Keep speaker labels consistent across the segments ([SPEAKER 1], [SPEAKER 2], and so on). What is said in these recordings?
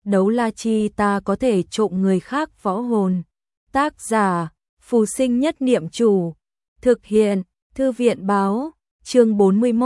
[SPEAKER 1] đấu la chi ta có thể trộm người khác võ hồn. Tác giả, Phù Sinh Nhất Niệm Chủ. Thực hiện, Thư viện báo, chương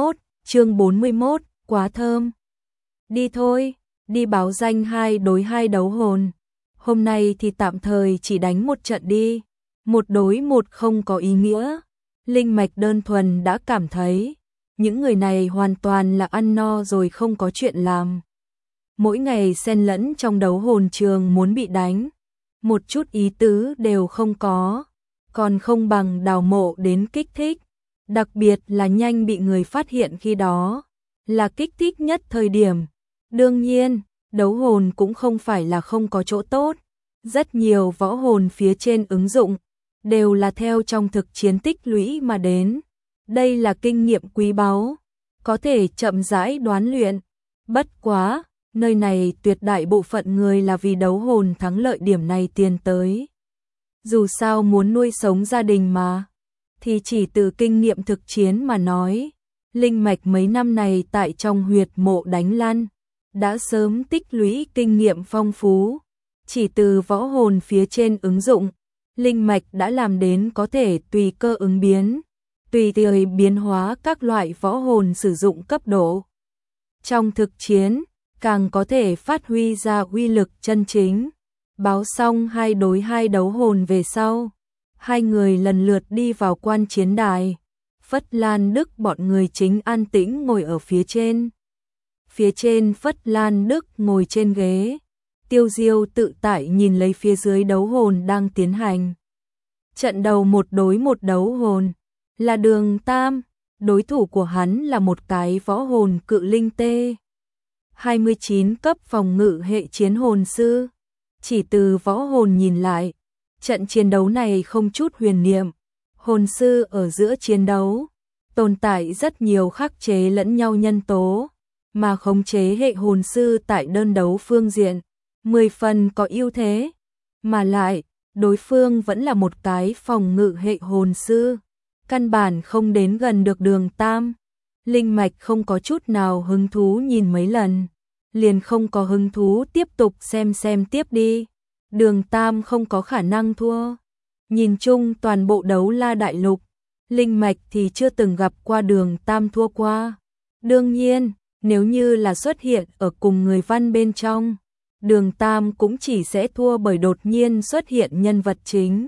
[SPEAKER 1] 41, quá thơm. Đi thôi, đi báo danh 2 đối 2 đấu hồn. Hôm nay thì tạm thời chỉ đánh một trận đi, 1 đối 1 không có ý nghĩa. Linh mạch đơn thuần đã cảm thấy, những người này hoàn toàn là ăn no rồi không có chuyện làm. Mỗi ngày xen lẫn trong đấu hồn trường muốn bị đánh, một chút ý tứ đều không có, còn không bằng đào mộ đến kích thích, đặc biệt là nhanh bị người phát hiện khi đó, là kích thích nhất thời điểm. Đương nhiên, đấu hồn cũng không phải là không có chỗ tốt, rất nhiều võ hồn phía trên ứng dụng, đều là theo trong thực chiến tích lũy mà đến. Đây là kinh nghiệm quý báu, có thể chậm rãi đoán luyện. Bất quá, nơi này tuyệt đại bộ phận người là vì đấu hồn thắng lợi điểm này tiền tới. Dù sao muốn nuôi sống gia đình mà, thì chỉ từ kinh nghiệm thực chiến mà nói, linh mạch mấy năm này tại trong huyệt mộ đánh lăn, đã sớm tích lũy kinh nghiệm phong phú. Chỉ từ võ hồn phía trên ứng dụng, linh mạch đã làm đến có thể tùy cơ ứng biến, tùy thời biến hóa các loại võ hồn sử dụng cấp độ. Trong thực chiến, càng có thể phát huy ra uy lực chân chính. Báo xong 2 đối 2 đấu hồn về sau, hai người lần lượt đi vào quan chiến đài. Phất Lan Đức bọn người chính an tĩnh ngồi ở phía trên. Phía trên Phất Lan Đức ngồi trên ghế, Tiêu Diêu tự tại nhìn lấy phía dưới đấu hồn đang tiến hành. Trận đầu 1 đối 1 đấu hồn, là Đường Tam, đối thủ của hắn là một cái võ hồn cự linh tê. 29 cấp phòng ngự hệ chiến hồn sư. Chỉ từ võ hồn nhìn lại, trận chiến đấu này không chút huyền niệm. Hồn sư ở giữa chiến đấu, tồn tại rất nhiều khắc chế lẫn nhau nhân tố, mà khống chế hệ hồn sư tại đơn đấu phương diện, 10 phần có ưu thế. Mà lại, đối phương vẫn là một cái phòng ngự hệ hồn sư, căn bản không đến gần được Đường Tam. Linh mạch không có chút nào hứng thú nhìn mấy lần, liền không có hứng thú tiếp tục xem tiếp đi. Đường Tam không có khả năng thua. Nhìn chung toàn bộ đấu la đại lục, linh mạch thì chưa từng gặp qua Đường Tam thua qua. Đương nhiên, nếu như là xuất hiện ở cùng người văn bên trong, Đường Tam cũng chỉ sẽ thua bởi đột nhiên xuất hiện nhân vật chính.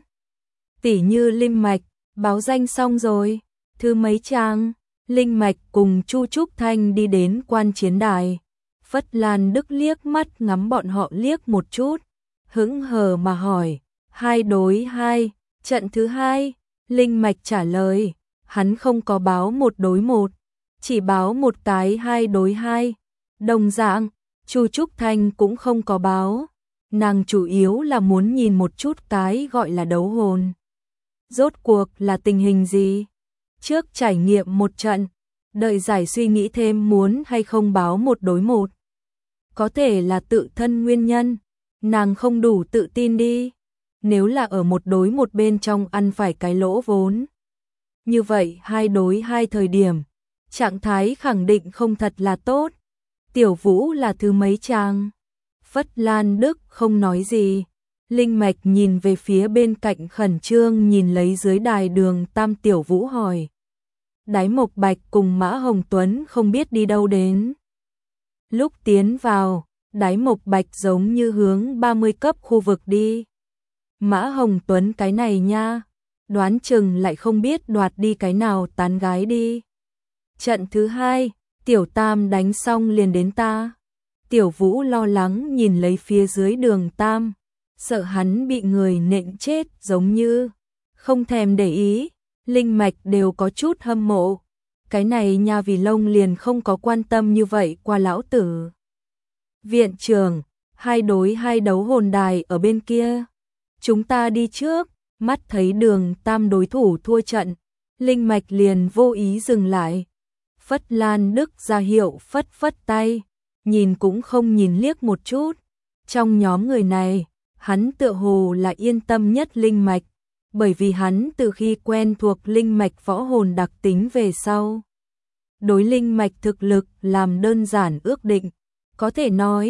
[SPEAKER 1] Tỉ như linh mạch, báo danh xong rồi, thứ mấy trang, linh mạch cùng Chu Trúc Thanh đi đến quan chiến đài. Phất Lan Đức liếc mắt ngắm bọn họ liếc một chút, hững hờ mà hỏi, 2 đối 2, trận thứ 2, linh mạch trả lời, hắn không có báo 1 đối 1, chỉ báo một cái 2 đối 2. Đồng dạng, Chu Trúc Thanh cũng không có báo, nàng chủ yếu là muốn nhìn một chút cái gọi là đấu hồn. Rốt cuộc là tình hình gì? Trước trải nghiệm một trận, đợi giải suy nghĩ thêm muốn hay không báo 1 đối 1. Có thể là tự thân nguyên nhân, nàng không đủ tự tin đi. Nếu là ở 1 đối 1 bên trong ăn phải cái lỗ vốn. Như vậy 2 đối 2 thời điểm, trạng thái khẳng định không thật là tốt. Tiểu Vũ là thứ mấy trang? Phất Lan Đức không nói gì. Linh mạch nhìn về phía bên cạnh khẩn trương nhìn lấy dưới đài Đường Tam. Tiểu Vũ hỏi. Đái Mộc Bạch cùng Mã Hồng Tuấn không biết đi đâu đến. Lúc tiến vào, Đái Mộc Bạch giống như hướng 30 cấp khu vực đi. Mã Hồng Tuấn cái này nha, đoán chừng lại không biết đoạt đi cái nào tán gái đi. Trận thứ 2, Tiểu Tam đánh xong liền đến ta. Tiểu Vũ lo lắng nhìn lấy phía dưới Đường Tam, sợ hắn bị người nện chết giống như, không thèm để ý. Linh mạch đều có chút hâm mộ. Cái này nha vì lông liền không có quan tâm như vậy qua lão tử. Viện trưởng, 2 đối 2 đấu hồn đài ở bên kia. Chúng ta đi trước. Mắt thấy Đường Tam đối thủ thua trận, linh mạch liền vô ý dừng lại. Phất Lan Đức ra hiệu phất phất tay, nhìn cũng không nhìn liếc một chút. Trong nhóm người này, hắn tựa hồ là yên tâm nhất linh mạch, bởi vì hắn từ khi quen thuộc linh mạch võ hồn đặc tính về sau, đối linh mạch thực lực làm đơn giản ước định, có thể nói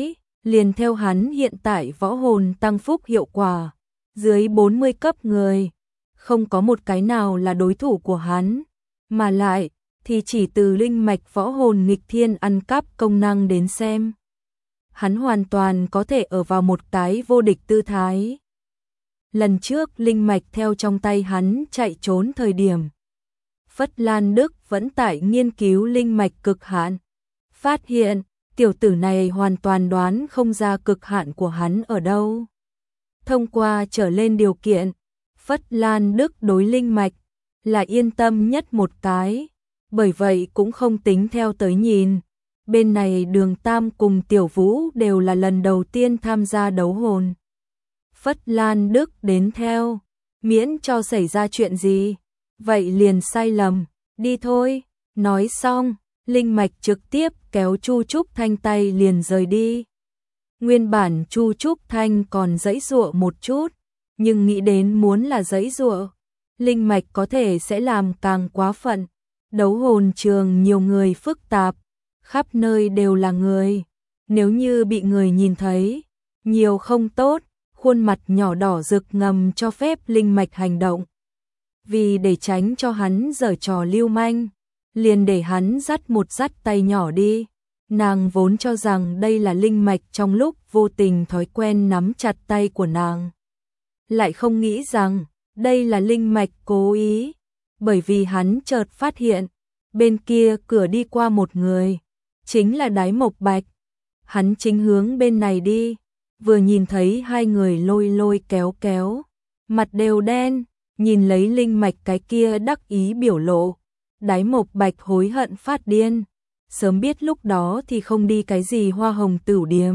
[SPEAKER 1] liền theo hắn hiện tại võ hồn tăng phúc hiệu quả, dưới 40 cấp người, không có một cái nào là đối thủ của hắn, mà lại thì chỉ từ linh mạch võ hồn nghịch thiên ăn cắp công năng đến xem, hắn hoàn toàn có thể ở vào một cái vô địch tư thái. Lần trước linh mạch theo trong tay hắn chạy trốn thời điểm, Phất Lan Đức vẫn tại nghiên cứu linh mạch cực hạn, phát hiện tiểu tử này hoàn toàn đoán không ra cực hạn của hắn ở đâu. Thông qua trở lên điều kiện, Phất Lan Đức đối linh mạch là yên tâm nhất một cái, bởi vậy cũng không tính theo tới nhìn. Bên này Đường Tam cùng Tiểu Vũ đều là lần đầu tiên tham gia đấu hồn. Phất Lan Đức đến theo, miễn cho xảy ra chuyện gì, vậy liền sai lầm, đi thôi. Nói xong, linh mạch trực tiếp kéo Chu Trúc Thanh tay liền rời đi. Nguyên bản Chu Trúc Thanh còn giãy giụa một chút, nhưng nghĩ đến muốn là giãy giụa, linh mạch có thể sẽ làm càng quá phận. Đấu hồn trường nhiều người phức tạp, khắp nơi đều là người, nếu như bị người nhìn thấy, nhiều không tốt, khuôn mặt nhỏ đỏ rực ngầm cho phép linh mạch hành động. Vì để tránh cho hắn giở trò lưu manh, liền để hắn dắt tay nhỏ đi. Nàng vốn cho rằng đây là linh mạch trong lúc vô tình thói quen nắm chặt tay của nàng. Lại không nghĩ rằng đây là linh mạch cố ý, bởi vì hắn chợt phát hiện, bên kia cửa đi qua một người, chính là Đái Mộc Bạch. Hắn chính hướng bên này đi, vừa nhìn thấy hai người lôi kéo, mặt đều đen, nhìn lấy linh mạch cái kia đắc ý biểu lộ. Đái Mộc Bạch hối hận phát điên, sớm biết lúc đó thì không đi cái gì Hoa Hồng Tửu điếm.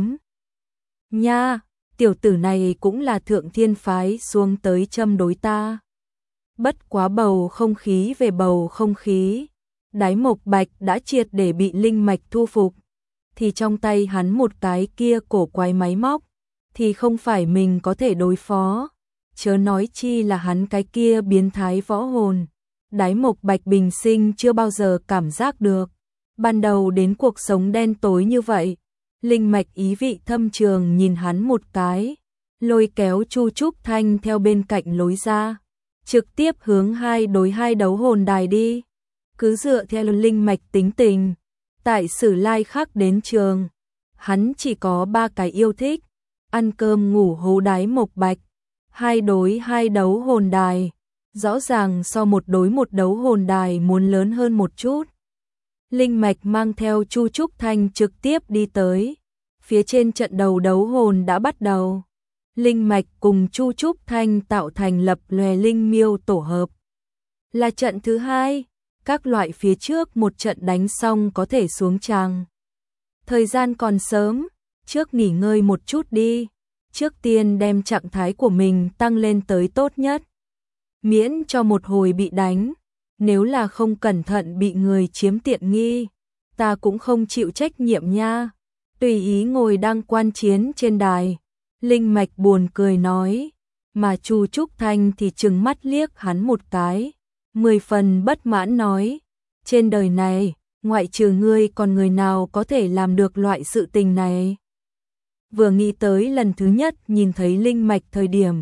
[SPEAKER 1] Nha, tiểu tử này cũng là thượng thiên phái xuống tới châm đối ta. Bất quá bầu không khí về bầu không khí, Đái Mộc Bạch đã triệt để bị linh mạch thu phục, thì trong tay hắn một cái kia cổ quái máy móc, thì không phải mình có thể đối phó, chớ nói chi là hắn cái kia biến thái võ hồn. Đái Mộc Bạch bình sinh chưa bao giờ cảm giác được, ban đầu đến cuộc sống đen tối như vậy. Linh mạch ý vị thâm trường nhìn hắn một cái, lôi kéo Chu Trúc Thanh theo bên cạnh lối ra, trực tiếp hướng 2 đối 2 đấu hồn đài đi. Cứ dựa theo linh mạch tính tình, tại Sử Lai Khắc đến trường, hắn chỉ có 3 cái yêu thích, ăn cơm ngủ hố Đái Mộc Bạch, 2 đối 2 đấu hồn đài, rõ ràng so 1 đối 1 đấu hồn đài muốn lớn hơn một chút. Linh mạch mang theo Chu Trúc Thanh trực tiếp đi tới, phía trên trận đầu đấu hồn đã bắt đầu. Linh mạch cùng Chu Trúc Thanh tạo thành lập lòe linh miêu tổ hợp. Là trận thứ 2, các loại phía trước một trận đánh xong có thể xuống tràng. Thời gian còn sớm, trước nghỉ ngơi một chút đi, trước tiên đem trạng thái của mình tăng lên tới tốt nhất. Miễn cho một hồi bị đánh, nếu là không cẩn thận bị người chiếm tiện nghi, ta cũng không chịu trách nhiệm nha. Tùy ý ngồi đang quan chiến trên đài, linh mạch buồn cười nói, mà Chu Trúc Thanh thì trừng mắt liếc hắn một cái, 10 phần bất mãn nói, trên đời này, ngoại trừ ngươi còn người nào có thể làm được loại sự tình này. Vừa nghĩ tới lần thứ nhất nhìn thấy linh mạch thời điểm,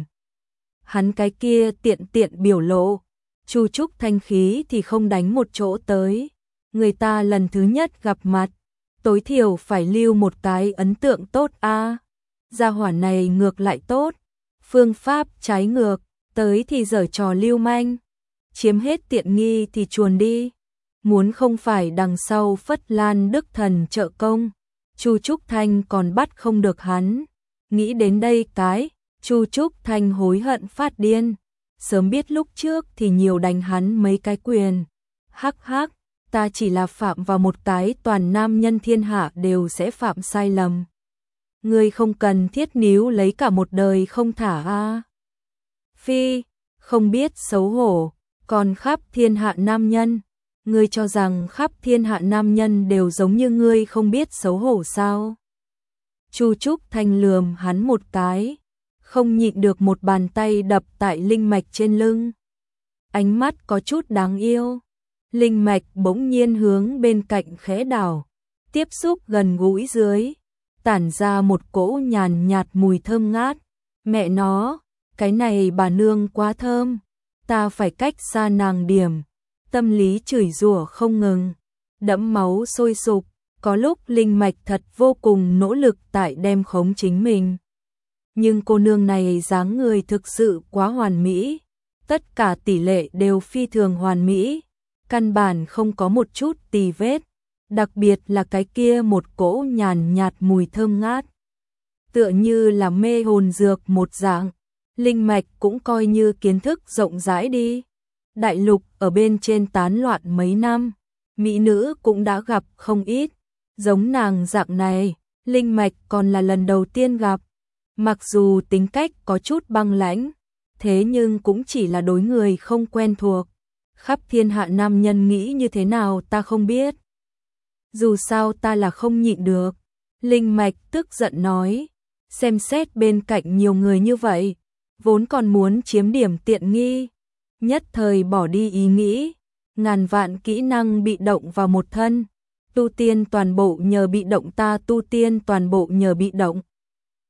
[SPEAKER 1] hắn cái kia tiện biểu lộ, Chu Trúc Thanh khí thì không đánh một chỗ tới, người ta lần thứ nhất gặp mặt, tối thiểu phải lưu một cái ấn tượng tốt a. Gia hỏa này ngược lại tốt, phương pháp trái ngược, tới thì giở trò lưu manh, chiếm hết tiện nghi thì chuồn đi. Muốn không phải đằng sau Phất Lan Đức thần trợ công, Chu Trúc Thanh còn bắt không được hắn. Nghĩ đến đây cái, Chu Trúc Thanh hối hận phát điên, sớm biết lúc trước thì nhiều đánh hắn mấy cái quyền. Hắc hắc, ta chỉ là phạm vào một cái toàn nam nhân thiên hạ đều sẽ phạm sai lầm. Ngươi không cần thiết níu lấy cả một đời không thả a. Phi, không biết xấu hổ, còn khắp thiên hạ nam nhân, ngươi cho rằng khắp thiên hạ nam nhân đều giống như ngươi không biết xấu hổ sao? Chu Trúc Thanh lườm hắn một cái, không nhịn được một bàn tay đập tại linh mạch trên lưng. Ánh mắt có chút đáng yêu. Linh mạch bỗng nhiên hướng bên cạnh khẽ đảo, tiếp xúc gần gũi dưới. tản ra một cỗ nhàn nhạt mùi thơm ngát. Mẹ nó, cái này bà nương quá thơm, ta phải cách xa nàng điểm. Tâm lý chửi rủa không ngừng, đẫm máu sôi sục, có lúc Linh Mạch thật vô cùng nỗ lực tại đem khống chính mình. Nhưng cô nương này dáng người thực sự quá hoàn mỹ, tất cả tỷ lệ đều phi thường hoàn mỹ, căn bản không có một chút tì vết, đặc biệt là cái kia một cỗ nhàn nhạt mùi thơm ngát. Tựa như là mê hồn dược một dạng, Linh Mạch cũng coi như kiến thức rộng rãi đi. Đại lục ở bên trên tán loạn mấy năm, mỹ nữ cũng đã gặp không ít, giống nàng dạng này, Linh Mạch còn là lần đầu tiên gặp. Mặc dù tính cách có chút băng lãnh, thế nhưng cũng chỉ là đối người không quen thuộc. Khắp thiên hạ nam nhân nghĩ như thế nào ta không biết. Dù sao ta là không nhịn được. Linh Mạch tức giận nói, xem xét bên cạnh nhiều người như vậy, vốn còn muốn chiếm điểm tiện nghi, nhất thời bỏ đi ý nghĩ, ngàn vạn kỹ năng bị động vào một thân, tu tiên toàn bộ nhờ bị động, ta tu tiên toàn bộ nhờ bị động.